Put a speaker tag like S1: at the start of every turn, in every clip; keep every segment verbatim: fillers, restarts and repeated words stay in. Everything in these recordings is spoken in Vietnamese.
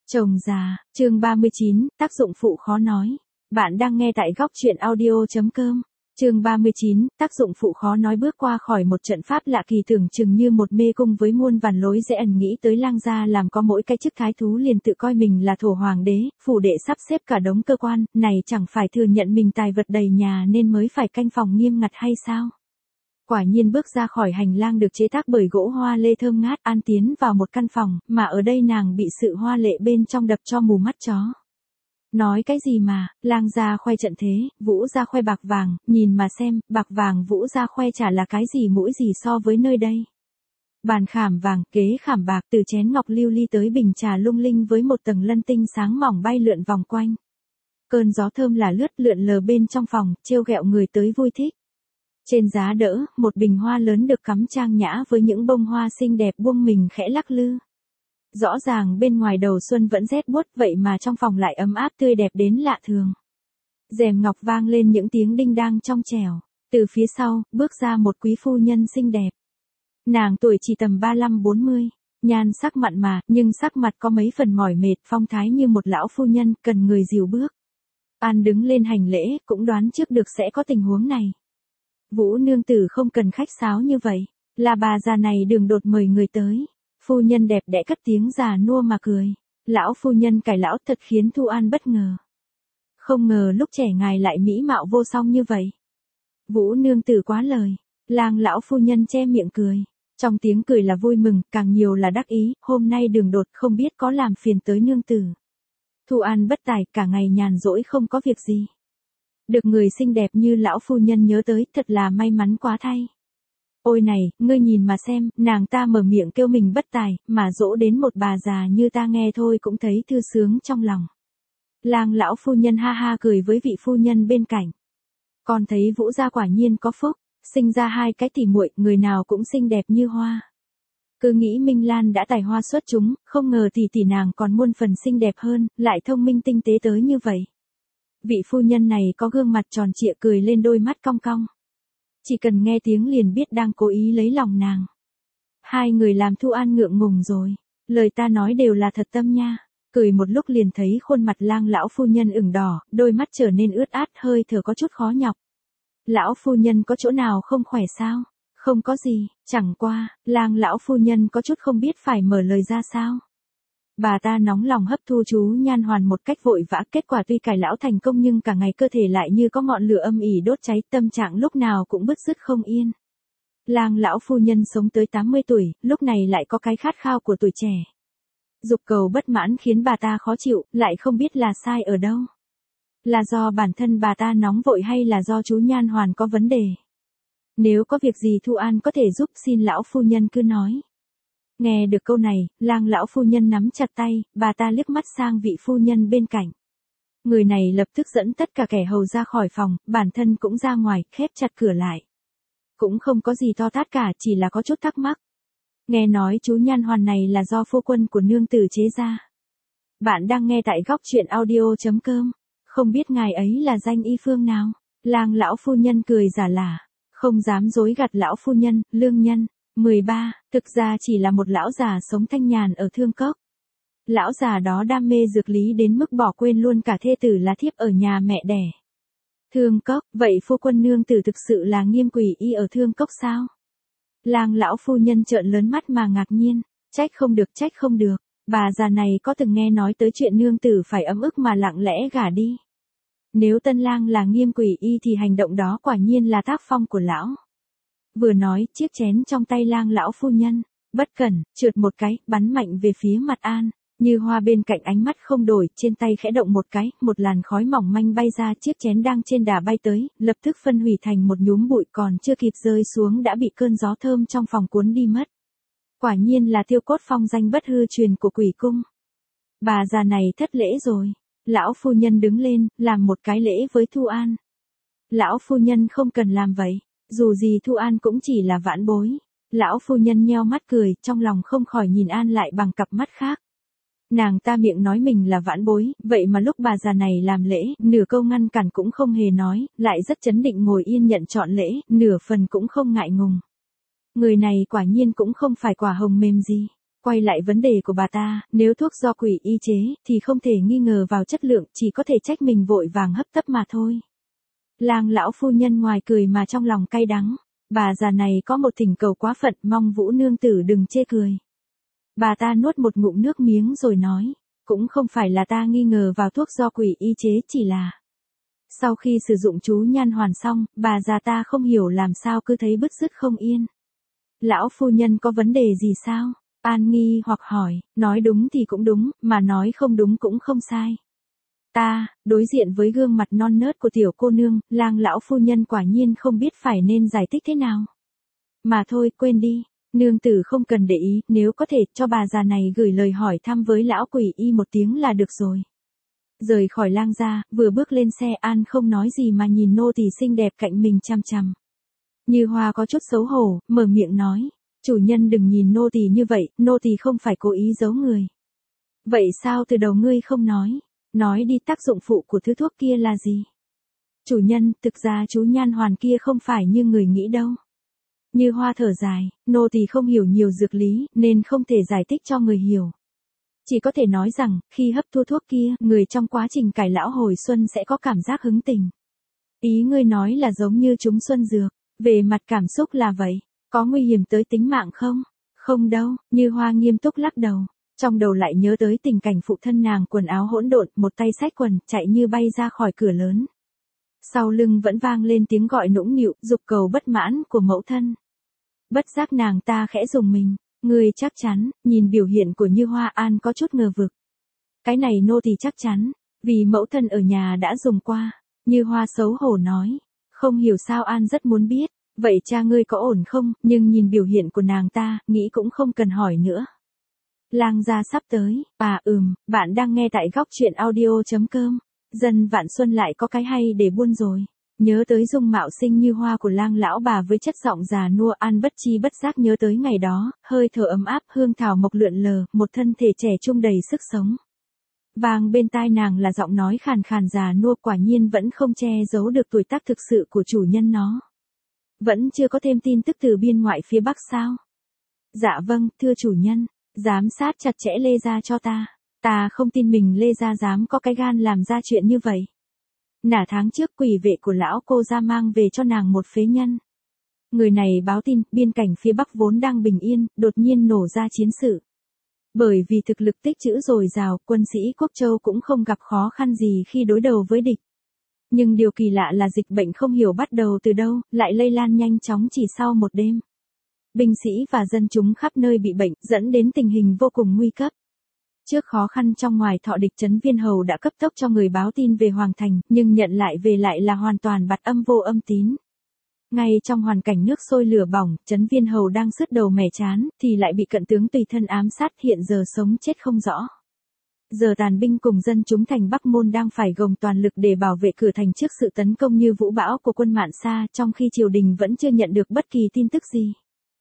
S1: Chồng già, chương ba mươi chín, tác dụng phụ khó nói. Bạn đang nghe tại góc truyện audio chấm com. Chương ba mươi chín, tác dụng phụ khó nói. Bước qua khỏi một trận pháp lạ kỳ tưởng chừng như một mê cung với muôn vàn lối rẽ, ẩn nghĩ tới lang gia làm có mỗi cái chức thái thú liền tự coi mình là thổ hoàng đế, phủ đệ sắp xếp cả đống cơ quan, này chẳng phải thừa nhận mình tài vật đầy nhà nên mới phải canh phòng nghiêm ngặt hay sao? Quả nhiên bước ra khỏi hành lang được chế tác bởi gỗ hoa lê thơm ngát, An tiến vào một căn phòng, mà ở đây nàng bị sự hoa lệ bên trong đập cho mù mắt chó. Nói cái gì mà, lang gia khoe trận thế, Vũ gia khoe bạc vàng, nhìn mà xem, bạc vàng Vũ gia khoe chả là cái gì mũi gì so với nơi đây. Bàn khảm vàng, kế khảm bạc, từ chén ngọc lưu ly tới bình trà lung linh với một tầng lân tinh sáng mỏng bay lượn vòng quanh. Cơn gió thơm là lướt lượn lờ bên trong phòng, trêu ghẹo người tới vui thích. Trên giá đỡ, một bình hoa lớn được cắm trang nhã với những bông hoa xinh đẹp buông mình khẽ lắc lư. Rõ ràng bên ngoài đầu xuân vẫn rét buốt, vậy mà trong phòng lại ấm áp tươi đẹp đến lạ thường. Rèm ngọc vang lên những tiếng đinh đang trong trẻo. Từ phía sau, bước ra một quý phu nhân xinh đẹp. Nàng tuổi chỉ tầm ba lăm bốn mươi, nhan sắc mặn mà, nhưng sắc mặt có mấy phần mỏi mệt, phong thái như một lão phu nhân, cần người dìu bước. An đứng lên hành lễ, cũng đoán trước được sẽ có tình huống này. Vũ nương tử không cần khách sáo như vậy, là bà già này đường đột mời người tới. Phu nhân đẹp đẽ cất tiếng già nua mà cười. Lão phu nhân cải lão thật khiến Thu An bất ngờ. Không ngờ lúc trẻ ngài lại mỹ mạo vô song như vậy. Vũ nương tử quá lời. Lang lão phu nhân che miệng cười. Trong tiếng cười là vui mừng, càng nhiều là đắc ý. Hôm nay đường đột không biết có làm phiền tới nương tử. Thu An bất tài, cả ngày nhàn rỗi không có việc gì. Được người xinh đẹp như lão phu nhân nhớ tới, thật là may mắn quá thay. Ôi này, ngươi nhìn mà xem, nàng ta mở miệng kêu mình bất tài, mà dỗ đến một bà già như ta nghe thôi cũng thấy thư sướng trong lòng. Lang lão phu nhân ha ha cười với vị phu nhân bên cạnh. Con thấy Vũ gia quả nhiên có phúc, sinh ra hai cái tỉ muội, người nào cũng xinh đẹp như hoa. Cứ nghĩ Minh Lan đã tài hoa xuất chúng, không ngờ tỷ tỷ nàng còn muôn phần xinh đẹp hơn, lại thông minh tinh tế tới như vậy. Vị phu nhân này có gương mặt tròn trịa, cười lên đôi mắt cong cong. Chỉ cần nghe tiếng liền biết đang cố ý lấy lòng nàng. Hai người làm Thu An ngượng ngùng rồi. Lời ta nói đều là thật tâm nha. Cười một lúc liền thấy khuôn mặt lang lão phu nhân ửng đỏ, đôi mắt trở nên ướt át, hơi thở có chút khó nhọc. Lão phu nhân có chỗ nào không khỏe sao? Không có gì, chẳng qua, lang lão phu nhân có chút không biết phải mở lời ra sao. Bà ta nóng lòng hấp thu chú Nhan Hoàn một cách vội vã, kết quả tuy cải lão thành công nhưng cả ngày cơ thể lại như có ngọn lửa âm ỉ đốt cháy, tâm trạng lúc nào cũng bứt rứt không yên. Lang lão phu nhân sống tới tám mươi tuổi, lúc này lại có cái khát khao của tuổi trẻ. Dục cầu bất mãn khiến bà ta khó chịu, lại không biết là sai ở đâu. Là do bản thân bà ta nóng vội hay là do chú Nhan Hoàn có vấn đề? Nếu có việc gì Thu An có thể giúp, xin lão phu nhân cứ nói. Nghe được câu này, lang lão phu nhân nắm chặt tay, bà ta liếc mắt sang vị phu nhân bên cạnh. Người này lập tức dẫn tất cả kẻ hầu ra khỏi phòng, bản thân cũng ra ngoài, khép chặt cửa lại. Cũng không có gì to tát cả, chỉ là có chút thắc mắc. Nghe nói chú Nhan Hoàn này là do phu quân của nương tử chế ra. Bạn đang nghe tại góc truyện audio chấm com. Không biết ngài ấy là danh y phương nào? Lang lão phu nhân cười giả lả. Không dám dối gạt lão phu nhân, lương nhân. mười ba, thực ra chỉ là một lão già sống thanh nhàn ở Thương Cốc. Lão già đó đam mê dược lý đến mức bỏ quên luôn cả thê tử là thiếp ở nhà mẹ đẻ. Thương Cốc, vậy phu quân nương tử thực sự là Nghiêm Quỷ Y ở Thương Cốc sao? Lang lão phu nhân trợn lớn mắt mà ngạc nhiên, trách không được trách không được, bà già này có từng nghe nói tới chuyện nương tử phải ấm ức mà lặng lẽ gả đi. Nếu tân lang là Nghiêm Quỷ Y thì hành động đó quả nhiên là tác phong của lão. Vừa nói, chiếc chén trong tay lang lão phu nhân, bất cẩn, trượt một cái, bắn mạnh về phía mặt An. Như Hoa bên cạnh ánh mắt không đổi, trên tay khẽ động một cái, một làn khói mỏng manh bay ra, chiếc chén đang trên đà bay tới, lập tức phân hủy thành một nhúm bụi, còn chưa kịp rơi xuống đã bị cơn gió thơm trong phòng cuốn đi mất. Quả nhiên là Tiêu Cốt phong danh bất hư truyền của Quỷ cung. Bà già này thất lễ rồi. Lão phu nhân đứng lên, làm một cái lễ với Thu An. Lão phu nhân không cần làm vậy. Dù gì Thu An cũng chỉ là vãn bối. Lão phu nhân nheo mắt cười, trong lòng không khỏi nhìn An lại bằng cặp mắt khác. Nàng ta miệng nói mình là vãn bối, vậy mà lúc bà già này làm lễ, nửa câu ngăn cản cũng không hề nói, lại rất chấn định ngồi yên nhận trọn lễ, nửa phần cũng không ngại ngùng. Người này quả nhiên cũng không phải quả hồng mềm gì. Quay lại vấn đề của bà ta, nếu thuốc do quỷ y chế, thì không thể nghi ngờ vào chất lượng, chỉ có thể trách mình vội vàng hấp tấp mà thôi. Lang lão phu nhân ngoài cười mà trong lòng cay đắng. Bà già này có một thỉnh cầu quá phận, mong Vũ nương tử đừng chê cười. Bà ta nuốt một ngụm nước miếng rồi nói, cũng không phải là ta nghi ngờ vào thuốc do quỷ y chế, chỉ là sau khi sử dụng chú nhan hoàn xong, bà già ta không hiểu làm sao cứ thấy bứt rứt không yên. Lão phu nhân có vấn đề gì sao? An nghi hoặc hỏi, nói đúng thì cũng đúng, mà nói không đúng cũng không sai. Ta, đối diện với gương mặt non nớt của tiểu cô nương, Lang lão phu nhân quả nhiên không biết phải nên giải thích thế nào. Mà thôi, quên đi, nương tử không cần để ý, nếu có thể cho bà già này gửi lời hỏi thăm với lão quỷ y một tiếng là được rồi. Rời khỏi Lang gia, vừa bước lên xe An không nói gì mà nhìn nô tỳ xinh đẹp cạnh mình chằm chằm. Như Hoa có chút xấu hổ, mở miệng nói, chủ nhân đừng nhìn nô tỳ như vậy, nô tỳ không phải cố ý giấu người. Vậy sao từ đầu ngươi không nói? Nói đi, tác dụng phụ của thứ thuốc kia là gì? Chủ nhân, thực ra chú nhan hoàn kia không phải như người nghĩ đâu. Như Hoa thở dài, nô tỳ không hiểu nhiều dược lý, nên không thể giải thích cho người hiểu. Chỉ có thể nói rằng, khi hấp thu thuốc kia, người trong quá trình cải lão hồi xuân sẽ có cảm giác hứng tình. Ý ngươi nói là giống như trúng xuân dược, về mặt cảm xúc là vậy, có nguy hiểm tới tính mạng không? Không đâu, Như Hoa nghiêm túc lắc đầu. Trong đầu lại nhớ tới tình cảnh phụ thân nàng quần áo hỗn độn, một tay xách quần, chạy như bay ra khỏi cửa lớn. Sau lưng vẫn vang lên tiếng gọi nũng nịu, dục cầu bất mãn của mẫu thân. Bất giác nàng ta khẽ rùng mình, người chắc chắn, nhìn biểu hiện của Như Hoa An có chút ngờ vực. Cái này nô thì chắc chắn, vì mẫu thân ở nhà đã dùng qua. Như Hoa xấu hổ nói, không hiểu sao An rất muốn biết, vậy cha ngươi có ổn không, nhưng nhìn biểu hiện của nàng ta, nghĩ cũng không cần hỏi nữa. Lang gia sắp tới, à ừm, bạn đang nghe tại góc truyện audio.com. Dân Vạn Xuân lại có cái hay để buôn rồi. Nhớ tới dung mạo xinh như hoa của Lang lão bà với chất giọng già nua, An bất chi bất giác nhớ tới ngày đó, hơi thở ấm áp hương thảo mộc lượn lờ, một thân thể trẻ trung đầy sức sống. Vang bên tai nàng là giọng nói khàn khàn già nua, quả nhiên vẫn không che giấu được tuổi tác thực sự của chủ nhân nó. Vẫn chưa có thêm tin tức từ biên ngoại phía Bắc sao? Dạ vâng, thưa chủ nhân. Giám sát chặt chẽ Lê Gia cho ta. Ta không tin mình Lê Gia dám có cái gan làm ra chuyện như vậy. Nả tháng trước quỷ vệ của lão cô ra mang về cho nàng một phế nhân. Người này báo tin, biên cảnh phía Bắc vốn đang bình yên, đột nhiên nổ ra chiến sự. Bởi vì thực lực tích trữ dồi dào, quân sĩ Quốc Châu cũng không gặp khó khăn gì khi đối đầu với địch. Nhưng điều kỳ lạ là dịch bệnh không hiểu bắt đầu từ đâu, lại lây lan nhanh chóng chỉ sau một đêm. Binh sĩ và dân chúng khắp nơi bị bệnh, dẫn đến tình hình vô cùng nguy cấp. Trước khó khăn trong ngoài Thọ địch Trấn Viên Hầu đã cấp tốc cho người báo tin về Hoàng Thành, nhưng nhận lại về lại là hoàn toàn bặt âm vô âm tín. Ngay trong hoàn cảnh nước sôi lửa bỏng, Trấn Viên Hầu đang sứt đầu mẻ chán, thì lại bị cận tướng tùy thân ám sát, hiện giờ sống chết không rõ. Giờ tàn binh cùng dân chúng thành Bắc Môn đang phải gồng toàn lực để bảo vệ cửa thành trước sự tấn công như vũ bão của quân Mạn Sa, trong khi triều đình vẫn chưa nhận được bất kỳ tin tức gì.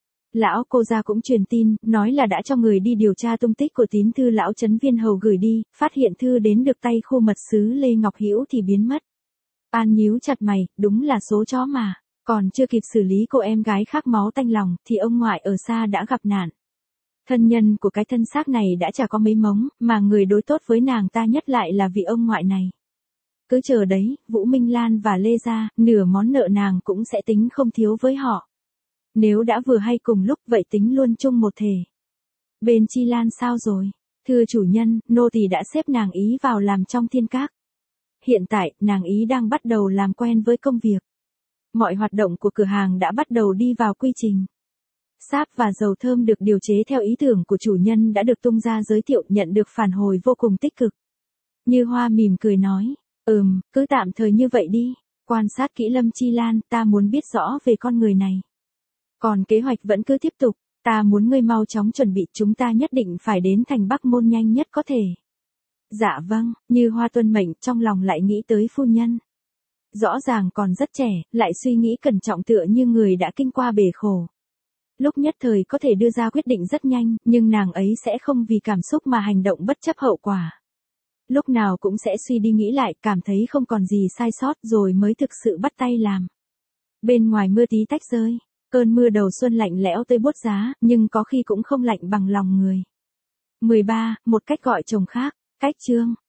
S1: Lão cô gia cũng truyền tin, nói là đã cho người đi điều tra tung tích của tín thư lão Trấn Viên Hầu gửi đi, phát hiện thư đến được tay khu mật sứ Lê Ngọc Hữu thì biến mất. An nhíu chặt mày, đúng là số chó mà, còn chưa kịp xử lý cô em gái khát máu tanh lòng, thì ông ngoại ở xa đã gặp nạn. Thân nhân của cái thân xác này đã chả có mấy mống, mà người đối tốt với nàng ta nhất lại là vị ông ngoại này. Cứ chờ đấy, Vũ Minh Lan và Lê Gia, nửa món nợ nàng cũng sẽ tính không thiếu với họ. Nếu đã vừa hay cùng lúc vậy tính luôn chung một thể. Bên Chi Lan sao rồi? Thưa chủ nhân, nô tỳ đã xếp nàng ý vào làm trong thiên các. Hiện tại, nàng ý đang bắt đầu làm quen với công việc. Mọi hoạt động của cửa hàng đã bắt đầu đi vào quy trình. Sáp và dầu thơm được điều chế theo ý tưởng của chủ nhân đã được tung ra giới thiệu, nhận được phản hồi vô cùng tích cực. Như Hoa mỉm cười nói, ừm, cứ tạm thời như vậy đi. Quan sát kỹ Lâm Chi Lan, ta muốn biết rõ về con người này. Còn kế hoạch vẫn cứ tiếp tục, ta muốn ngươi mau chóng chuẩn bị, chúng ta nhất định phải đến thành Bắc Môn nhanh nhất có thể. Dạ vâng, Như Hoa tuân mệnh, trong lòng lại nghĩ tới phu nhân. Rõ ràng còn rất trẻ, lại suy nghĩ cẩn trọng tựa như người đã kinh qua bể khổ. Lúc nhất thời có thể đưa ra quyết định rất nhanh, nhưng nàng ấy sẽ không vì cảm xúc mà hành động bất chấp hậu quả. Lúc nào cũng sẽ suy đi nghĩ lại, cảm thấy không còn gì sai sót rồi mới thực sự bắt tay làm. Bên ngoài mưa tí tách rơi. Cơn mưa đầu xuân lạnh lẽo tới buốt giá, nhưng có khi cũng không lạnh bằng lòng người. mười ba. Một cách gọi chồng khác. Cách chương